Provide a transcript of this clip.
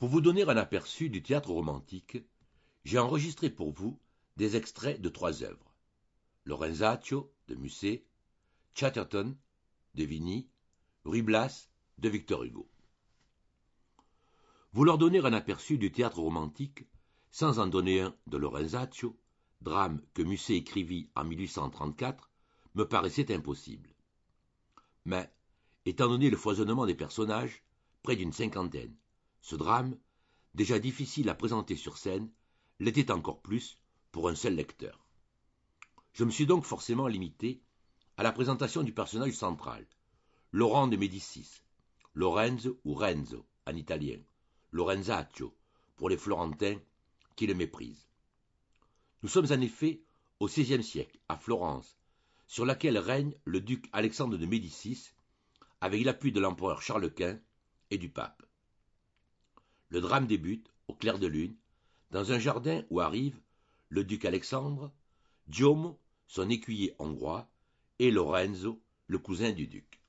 Pour vous donner un aperçu du théâtre romantique, j'ai enregistré pour vous des extraits de 3 œuvres. Lorenzaccio de Musset, Chatterton de Vigny, Ruy Blas de Victor Hugo. Vous leur donner un aperçu du théâtre romantique, sans en donner un de Lorenzaccio, drame que Musset écrivit en 1834, me paraissait impossible. Mais, étant donné le foisonnement des personnages, près d'une cinquantaine, ce drame, déjà difficile à présenter sur scène, l'était encore plus pour un seul lecteur. Je me suis donc forcément limité à la présentation du personnage central, Laurent de Médicis, Lorenzo ou Renzo en italien, Lorenzaccio pour les Florentins qui le méprisent. Nous sommes en effet au XVIe siècle, à Florence, sur laquelle règne le duc Alexandre de Médicis, avec l'appui de l'empereur Charles Quint et du pape. Le drame débute, au clair de lune, dans un jardin où arrivent le duc Alexandre, Giommo, son écuyer hongrois, et Lorenzo, le cousin du duc.